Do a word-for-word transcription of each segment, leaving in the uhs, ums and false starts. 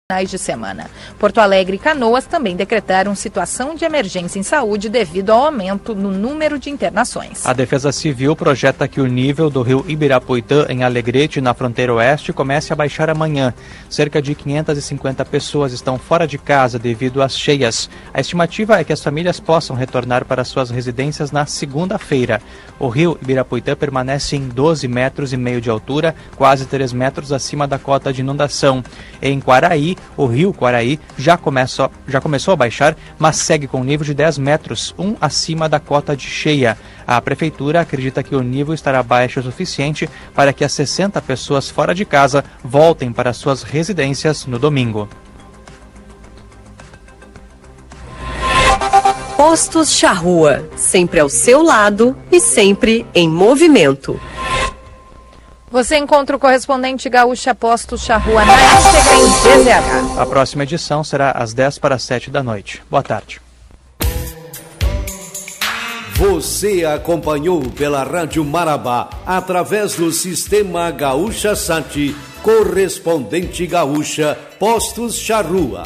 finais de semana. Porto Alegre e Canoas também decretaram situação de emergência em saúde devido ao aumento no número de internações. A Defesa Civil projeta que o nível do rio Ibirapuitã, em Alegrete, na fronteira oeste, comece a baixar amanhã. Cerca de quinhentas e cinquenta pessoas estão fora de casa devido às cheias. A estimativa é que as famílias possam retornar para suas residências na segunda-feira. O rio Ibirapuitã permanece em doze metros e meio de altura, quase três metros acima da cota de inundação. Em Quaraí, o rio Quaraí já começou, já começou a baixar, mas segue com nível de dez metros, um acima da cota de cheia. A prefeitura acredita que o nível estará baixo o suficiente para que as sessenta pessoas fora de casa voltem para suas residências no domingo. Postos Charrua, sempre ao seu lado e sempre em movimento. Você encontra o correspondente Gaúcha Postos Charrua na íntegra em G Z H. A próxima edição será às dez para as sete da noite. Boa tarde. Você acompanhou pela Rádio Marabá, através do Sistema Gaúcha Sat, correspondente Gaúcha Postos Charrua.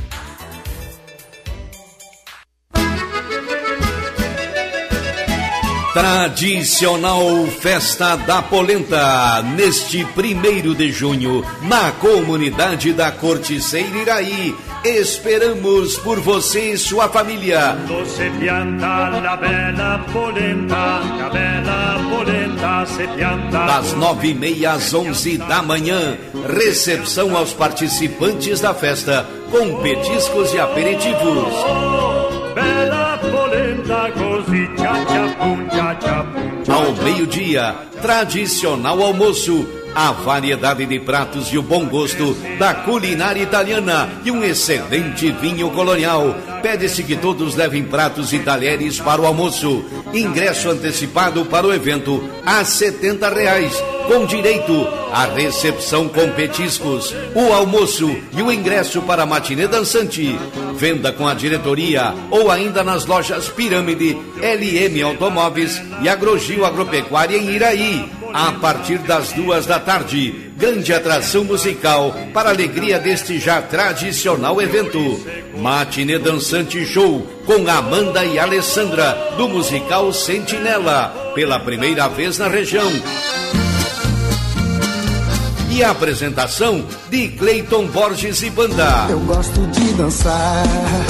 Tradicional Festa da Polenta, neste primeiro de junho, na comunidade da Corticeira Iraí. Esperamos por você e sua família. Das nove e meia às onze da manhã, recepção aos participantes da festa, com petiscos e aperitivos. Ao meio-dia, tradicional almoço, a variedade de pratos e o bom gosto da culinária italiana e um excelente vinho colonial. Pede-se que todos levem pratos e talheres para o almoço. Ingresso antecipado para o evento a setenta reais, com direito à recepção com petiscos, o almoço e o ingresso para a matinê dançante. Venda com a diretoria ou ainda nas lojas Pirâmide, L M Automóveis e Agrogil Agropecuária em Iraí. A partir das duas da tarde, grande atração musical para a alegria deste já tradicional evento. Matinê Dançante Show com Amanda e Alessandra, do musical Sentinela, pela primeira vez na região. E a apresentação de Cleiton Borges e Banda. Eu gosto de dançar,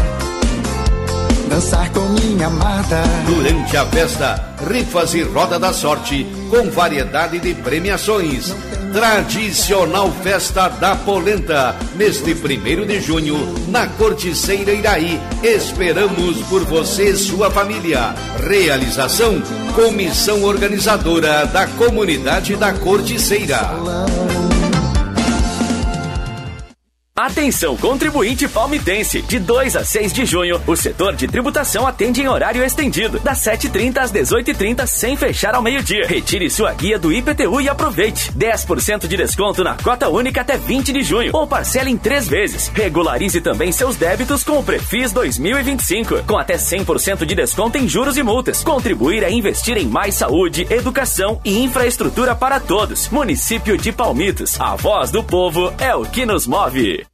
dançar com minha amada. Durante a festa, rifas e roda da sorte, com variedade de premiações. Tradicional Festa da Polenta, neste primeiro de junho, na Corticeira Iraí. Esperamos por você e sua família. Realização, Comissão Organizadora da Comunidade da Corticeira. Atenção, contribuinte palmitense! De dois a seis de junho, o setor de tributação atende em horário estendido, das sete e trinta às dezoito e trinta, sem fechar ao meio-dia. Retire sua guia do I P T U e aproveite. dez por cento de desconto na cota única até vinte de junho, ou parcela em três vezes. Regularize também seus débitos com o Prefis dois mil e vinte e cinco, com até cem por cento de desconto em juros e multas. Contribuir é investir em mais saúde, educação e infraestrutura para todos. Município de Palmitos, a voz do povo é o que nos move.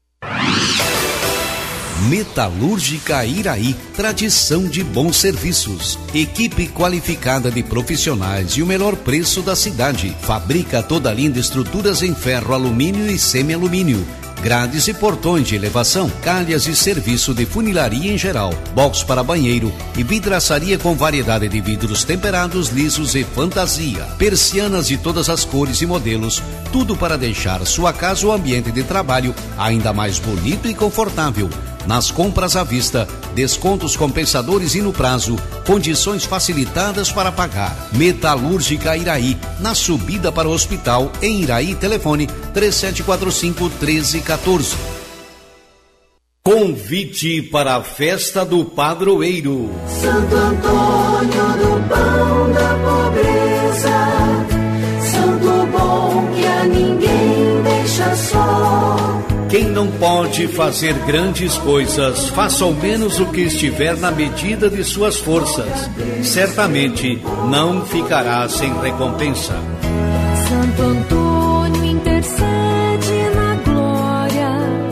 Metalúrgica Iraí, tradição de bons serviços, equipe qualificada de profissionais e o melhor preço da cidade. Fabrica toda a linha de estruturas em ferro, alumínio e semi-alumínio, grades e portões de elevação, calhas e serviço de funilaria em geral, box para banheiro e vidraçaria com variedade de vidros temperados, lisos e fantasia, persianas de todas as cores e modelos, tudo para deixar sua casa ou ambiente de trabalho ainda mais bonito e confortável. Nas compras à vista, descontos compensadores e no prazo, condições facilitadas para pagar. Metalúrgica Iraí, na subida para o hospital, em Iraí, telefone três sete quatro cinco, um três um quatro. Convite para a festa do padroeiro. Santo Antônio do Pão da Pobreza, santo bom que a ninguém deixa só. Quem não pode fazer grandes coisas, faça ao menos o que estiver na medida de suas forças. Certamente não ficará sem recompensa. Santo Antônio intercede na glória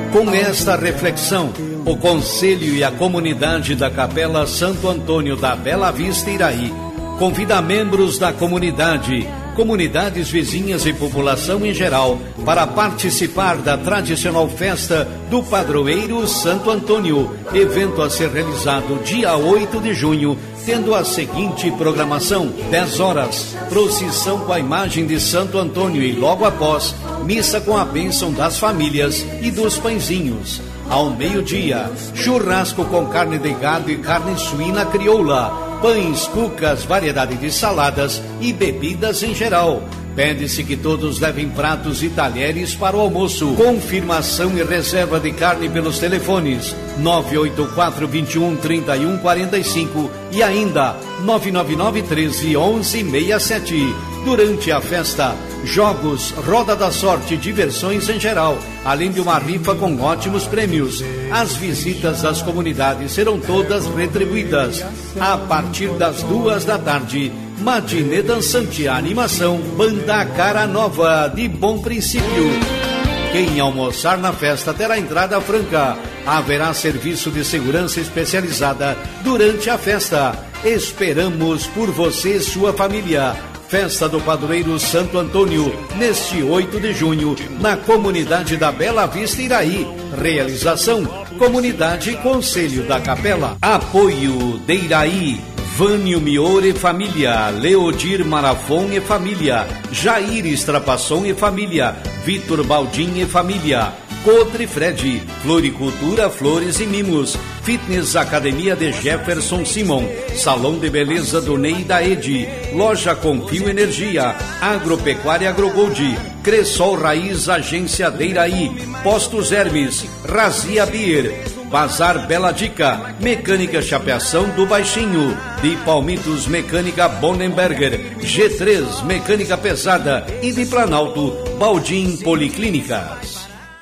Com esta reflexão, o Conselho e a comunidade da Capela Santo Antônio da Bela Vista Iraí convida membros da comunidade, comunidades vizinhas e população em geral para participar da tradicional festa do Padroeiro Santo Antônio, evento a ser realizado dia oito de junho, tendo a seguinte programação: dez horas, procissão com a imagem de Santo Antônio e logo após, missa com a bênção das famílias e dos pãezinhos. Ao meio-dia, churrasco com carne de gado e carne suína crioula, pães, cucas, variedade de saladas e bebidas em geral. Pede-se que todos levem pratos e talheres para o almoço. Confirmação e reserva de carne pelos telefones nove oito quatro, dois um, três um quatro cinco e ainda nove nove nove, um três, um um seis sete. Durante a festa, jogos, roda da sorte, diversões em geral, além de uma rifa com ótimos prêmios. As visitas das comunidades serão todas retribuídas. A partir das duas da tarde, matinê dançante, animação, banda Cara Nova, de Bom Princípio. Quem almoçar na festa terá entrada franca. Haverá serviço de segurança especializada durante a festa. Esperamos por você e sua família. Festa do Padroeiro Santo Antônio, neste oito de junho, na comunidade da Bela Vista Iraí. Realização: Comunidade Conselho da Capela. Apoio de Iraí, Vânio Mior e família, Leodir Marafon e família, Jair Estrapasson e família, Vitor Baldim e família, Cotre Fred, Floricultura, Flores e Mimos, Fitness Academia de Jefferson Simon, Salão de Beleza do Ney da Edi, Loja Confio Energia, Agropecuária Agrogold, Cressol Raiz Agência de Iraí, Postos Hermes, Razia Beer, Bazar Bela Dica, Mecânica Chapeação do Baixinho, de Palmitos Mecânica Bonenberger, G três Mecânica Pesada e de Planalto, Baldim Policlínicas.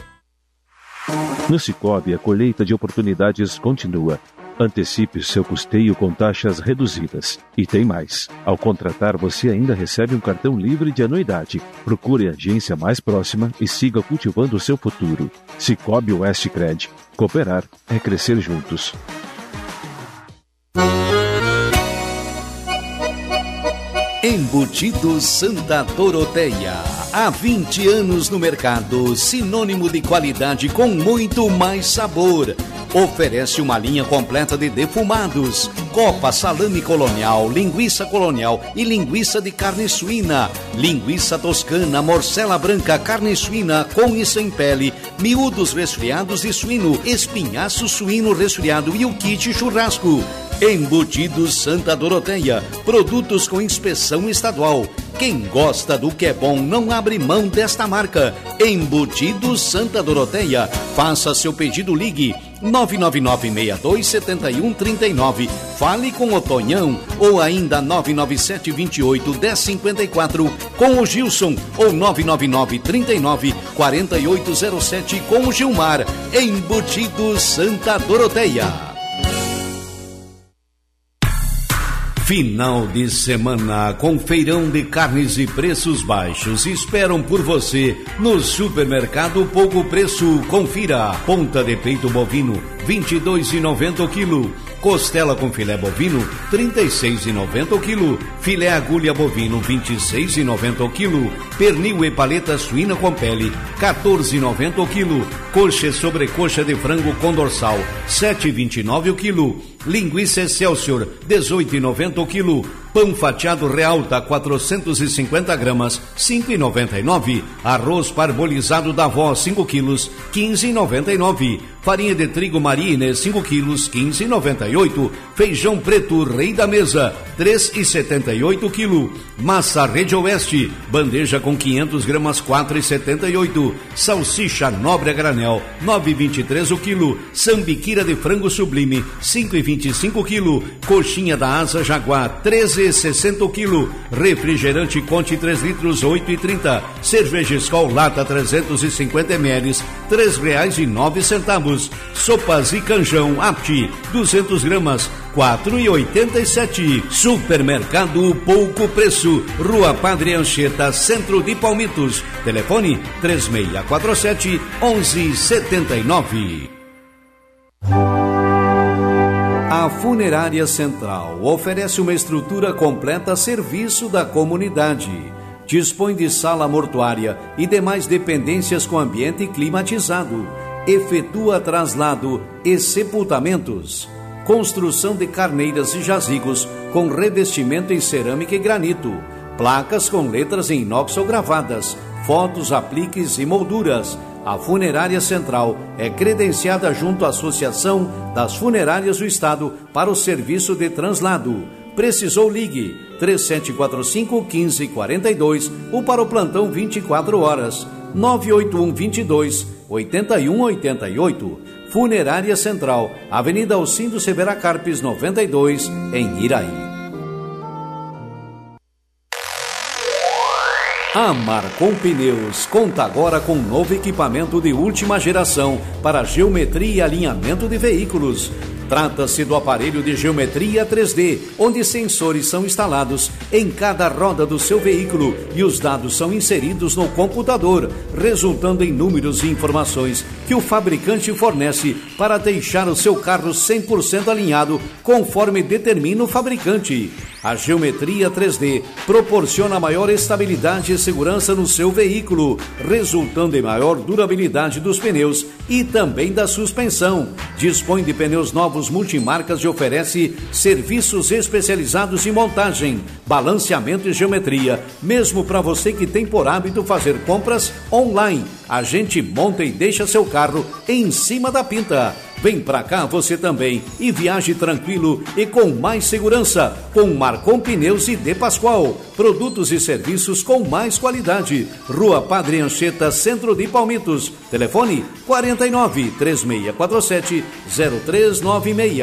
No Cicobi, a colheita de oportunidades continua. Antecipe seu custeio com taxas reduzidas. E tem mais. Ao contratar, você ainda recebe um cartão livre de anuidade. Procure a agência mais próxima e siga cultivando o seu futuro. Cicobi Oeste Cred. Cooperar é crescer juntos. Embutido Santa Doroteia. Há vinte anos no mercado, sinônimo de qualidade com muito mais sabor. Oferece uma linha completa de defumados, copa, salame colonial, linguiça colonial e linguiça de carne suína, linguiça toscana, morcela branca, carne suína com e sem pele, miúdos resfriados de suíno, espinhaço suíno resfriado e o kit churrasco. Embutidos Santa Doroteia, produtos com inspeção estadual. Quem gosta do que é bom não abre mão desta marca. Embutidos Santa Doroteia. Faça seu pedido, ligue nove nove nove, seis dois sete um, três nove. Fale com o Tonhão ou ainda nove nove sete, dois oito, um zero cinco quatro com o Gilson ou nove nove nove, três nove, quatro oito zero sete com o Gilmar. Embutidos Santa Doroteia. Final de semana com feirão de carnes e preços baixos esperam por você no Supermercado Pouco Preço. Confira: ponta de peito bovino vinte e dois reais e noventa centavos o quilo, costela com filé bovino trinta e seis reais e noventa centavos o quilo, filé agulha bovino vinte e seis reais e noventa centavos o quilo, pernil e paleta suína com pele quatorze reais e noventa centavos o quilo, coxa e sobrecoxa de frango com dorsal sete reais e vinte e nove centavos o quilo, linguiça Excelsior dezoito reais e noventa centavos o quilo, pão fatiado Realta quatrocentos e cinquenta gramas cinco reais e noventa e nove centavos, arroz parbolizado da Avó cinco quilos quinze reais e noventa e nove centavos, farinha de trigo Marine cinco quilos quinze reais e noventa e oito centavos, feijão preto Rei da Mesa três reais e setenta e oito centavos o quilo, massa Rede Oeste bandeja com quinhentas gramas quatro reais e setenta e oito centavos, salsicha Nobre a granel nove reais e vinte e três centavos o quilo, sambiquira de frango sublime cinco reais e vinte e cinco centavos o quilo, coxinha da Asa Jaguar treze reais e sessenta centavos o quilo, refrigerante Conte três litros oito reais e trinta centavos, cerveja Skol lata trezentos e cinquenta mililitros três reais e nove centavos, sopas e canjão Apti duzentos quinhentos gramas, quatro e oitenta e sete. Supermercado Pouco Preço, Rua Padre Anchieta, Centro de Palmitos. Telefone três seis quatro sete, um um sete nove. A Funerária Central oferece uma estrutura completa a serviço da comunidade. Dispõe de sala mortuária e demais dependências com ambiente climatizado. Efetua traslado e sepultamentos. Construção de carneiras e jazigos com revestimento em cerâmica e granito. Placas com letras em inox ou gravadas. Fotos, apliques e molduras. A Funerária Central é credenciada junto à Associação das Funerárias do Estado para o serviço de translado. Precisou, ligue três sete quatro cinco, um cinco quatro dois ou para o plantão vinte e quatro horas nove oito um, vinte e dois, oitenta e um, oitenta e oito. Funerária Central, Avenida Alcindo Severa Carpes, noventa e dois, em Iraí. A Marcon Pneus conta agora com um novo equipamento de última geração para geometria e alinhamento de veículos. Trata-se do aparelho de geometria três D, onde sensores são instalados em cada roda do seu veículo e os dados são inseridos no computador, resultando em números e informações que o fabricante fornece para deixar o seu carro cem por cento alinhado conforme determina o fabricante. A geometria três D proporciona maior estabilidade e segurança no seu veículo, resultando em maior durabilidade dos pneus e também da suspensão. Dispõe de pneus novos multimarcas e oferece serviços especializados em montagem, balanceamento e geometria, mesmo para você que tem por hábito fazer compras online. A gente monta e deixa seu carro em cima da pinta. Vem pra cá você também e viaje tranquilo e com mais segurança com Marcon Pneus e De Pascoal. Produtos e serviços com mais qualidade. Rua Padre Anchieta, Centro de Palmitos. Telefone quarenta e nove, três seis quatro sete, zero três nove seis.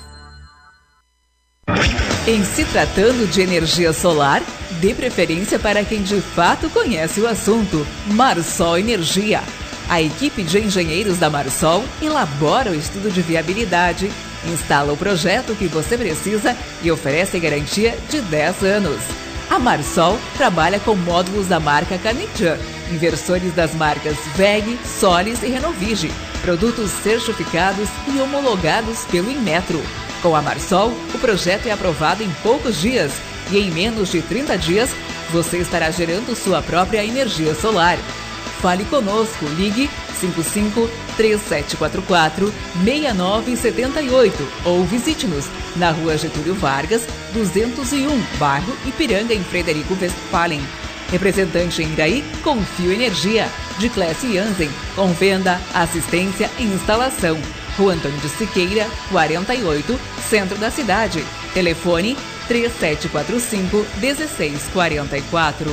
Em se tratando de energia solar, dê preferência para quem de fato conhece o assunto. Marsol Energia. A equipe de engenheiros da Marsol elabora o estudo de viabilidade, instala o projeto que você precisa e oferece garantia de dez anos. A Marsol trabalha com módulos da marca Canadian, inversores das marcas V E G, Solis e Renovige, produtos certificados e homologados pelo Inmetro. Com a Marsol, o projeto é aprovado em poucos dias e em menos de trinta dias você estará gerando sua própria energia solar. Fale conosco, ligue cinco cinco, três sete quatro quatro, seis nove sete oito ou visite-nos na Rua Getúlio Vargas, duzentos e um, bairro Ipiranga, em Frederico Westphalen. Representante em Iraí, Confio Energia, de Clécio Jansen, com venda, assistência e instalação. Rua Antônio de Siqueira, quarenta e oito, centro da cidade. Telefone três sete quatro cinco, um seis quatro quatro.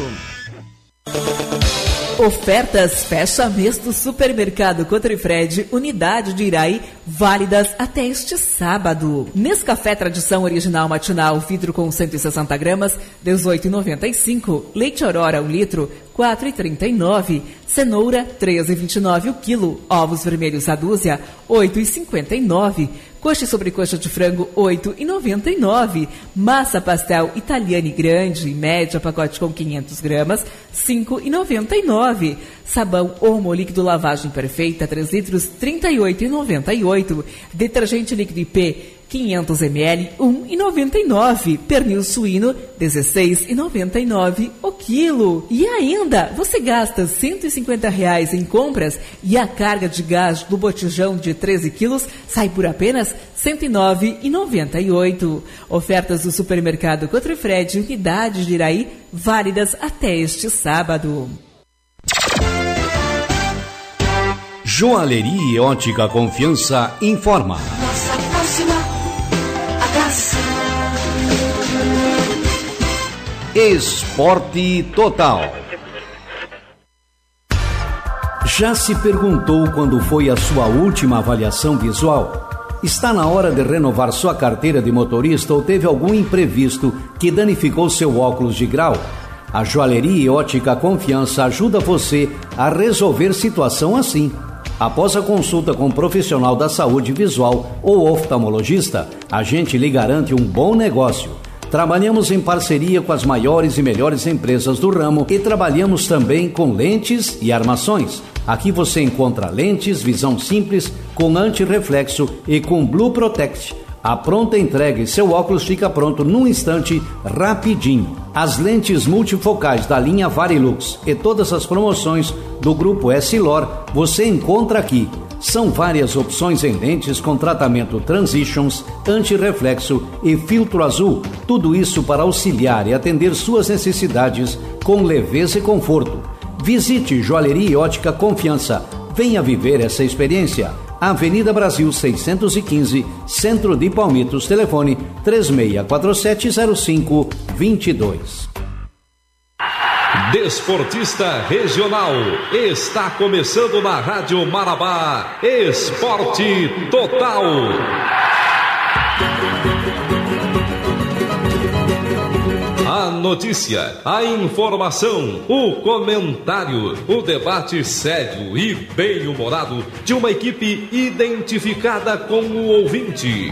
Ofertas fecha mês do Supermercado Cotrifred, unidade de Iraí, válidas até este sábado. Nescafé Tradição Original Matinal, vidro com cento e sessenta gramas, dezoito reais e noventa e cinco. Leite Aurora, um litro, quatro reais e trinta e nove. Cenoura, treze reais e vinte e nove o quilo. Ovos vermelhos a dúzia, oito reais e cinquenta e nove. Coxa e sobrecoxa de frango, oito reais e noventa e nove. Massa pastel Italiane grande e média, pacote com quinhentas gramas, cinco reais e noventa e nove. Sabão Omo líquido lavagem perfeita, três litros, trinta e oito reais e noventa e oito. Detergente líquido I P, quinhentos mililitros, um real e noventa e nove. Pernil suíno, dezesseis reais e noventa e nove o quilo. E ainda, você gasta cento e cinquenta reais em compras e a carga de gás do botijão de treze quilos sai por apenas cento e nove reais e noventa e oito. Ofertas do Supermercado Cotrifred, unidade de Iraí, válidas até este sábado. Joalheria e Ótica Confiança informa. Nossa próxima atração. Esporte Total. Já se perguntou quando foi a sua última avaliação visual? Está na hora de renovar sua carteira de motorista ou teve algum imprevisto que danificou seu óculos de grau? A Joalheria e Ótica Confiança ajuda você a resolver situação assim. Após a consulta com um profissional da saúde visual ou oftalmologista, a gente lhe garante um bom negócio. Trabalhamos em parceria com as maiores e melhores empresas do ramo e trabalhamos também com lentes e armações. Aqui você encontra lentes, visão simples, com antirreflexo e com Blue Protect. A pronta entrega e seu óculos fica pronto num instante, rapidinho. As lentes multifocais da linha Varilux e todas as promoções do grupo Essilor você encontra aqui. São várias opções em lentes com tratamento Transitions, antirreflexo e filtro azul. Tudo isso para auxiliar e atender suas necessidades com leveza e conforto. Visite Joalheria e Ótica Confiança. Venha viver essa experiência. Avenida Brasil seiscentos e quinze, Centro de Palmitos. Telefone três seis quatro sete zero cinco dois dois. Desportista Regional, está começando na Rádio Marabá, Esporte Total. A notícia, a informação, o comentário, o debate sério e bem-humorado de uma equipe identificada com o ouvinte.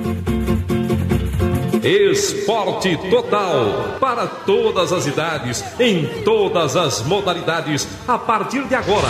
Esporte Total, para todas as idades, em todas as modalidades, a partir de agora.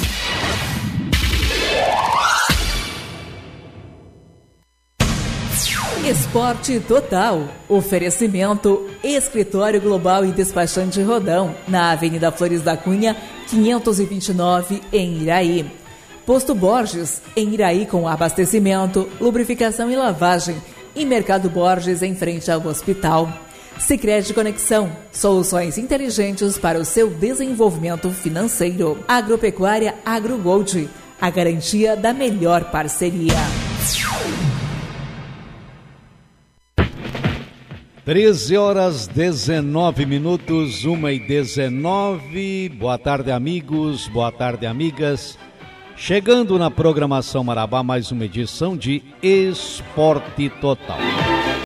Esporte Total. Oferecimento Escritório Global e Despachante Rodão, na Avenida Flores da Cunha, quinhentos e vinte e nove, em Iraí. Posto Borges, em Iraí, com abastecimento, lubrificação e lavagem. E Mercado Borges, em frente ao hospital. Sicredi Conexão, soluções inteligentes para o seu desenvolvimento financeiro. Agropecuária AgroGold, a garantia da melhor parceria. treze horas, dezenove minutos, uma e dezenove. Boa tarde, amigos, boa tarde, amigas. Chegando na programação Marabá, mais uma edição de Esporte Total.